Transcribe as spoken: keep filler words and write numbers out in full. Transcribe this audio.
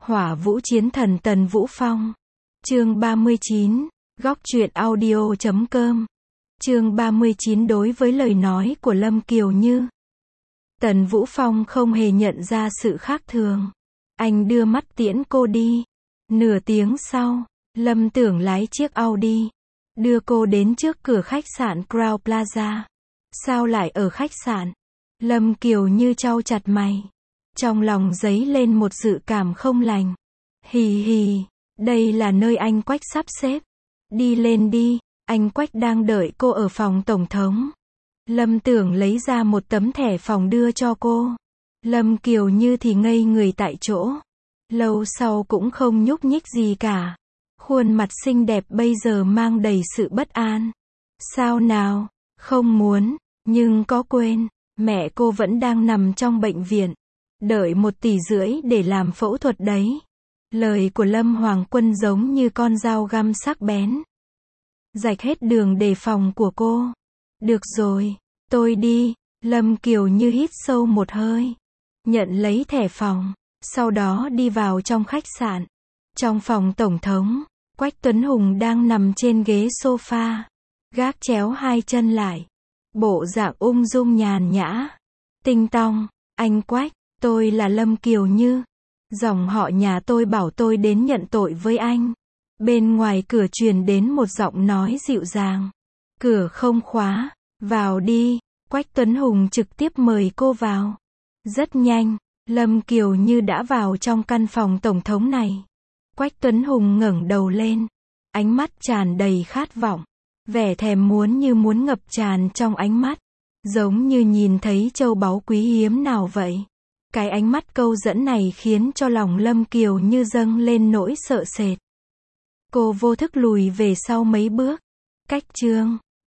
Hỏa Vũ Chiến Thần Tần Vũ Phong. Chương ba mươi chín, góc truyện audio chấm com. Chương ba mươi chín. Đối với lời nói của Lâm Kiều Như, Tần Vũ Phong không hề nhận ra sự khác thường. Anh đưa mắt tiễn cô đi. Nửa tiếng sau, Lâm Tưởng lái chiếc Audi, đưa cô đến trước cửa khách sạn Crown Plaza. Sao lại ở khách sạn? Lâm Kiều Như chau chặt mày. Trong lòng dấy lên một dự cảm không lành. Hì hì, đây là nơi anh Quách sắp xếp. Đi lên đi, anh Quách đang đợi cô ở phòng tổng thống. Lâm Tưởng lấy ra một tấm thẻ phòng đưa cho cô. Lâm Kiều Như thì ngây người tại chỗ. Lâu sau cũng không nhúc nhích gì cả. Khuôn mặt xinh đẹp bây giờ mang đầy sự bất an. Sao nào, không muốn, nhưng có quên, mẹ cô vẫn đang nằm trong bệnh viện. Đợi một tỷ rưỡi để làm phẫu thuật đấy. Lời của Lâm Hoàng Quân giống như con dao găm sắc bén. Rạch hết đường đề phòng của cô. Được rồi, tôi đi. Lâm Kiều Như hít sâu một hơi. Nhận lấy thẻ phòng. Sau đó đi vào trong khách sạn. Trong phòng tổng thống, Quách Tuấn Hùng đang nằm trên ghế sofa. Gác chéo hai chân lại. Bộ dạng ung dung nhàn nhã. Tinh tong, anh Quách, tôi là Lâm Kiều Như. Dòng họ nhà tôi bảo tôi đến nhận tội với anh. Bên ngoài cửa truyền đến một giọng nói dịu dàng. Cửa không khóa, vào đi. Quách Tuấn Hùng trực tiếp mời cô vào. Rất nhanh, Lâm Kiều Như đã vào trong căn phòng tổng thống này. Quách Tuấn Hùng ngẩng đầu lên. Ánh mắt tràn đầy khát vọng. Vẻ thèm muốn như muốn ngập tràn trong ánh mắt. Giống như nhìn thấy châu báu quý hiếm nào vậy. Cái ánh mắt câu dẫn này khiến cho lòng Lâm Kiều Như dâng lên nỗi sợ sệt. Cô vô thức lùi về sau mấy bước. Cách chương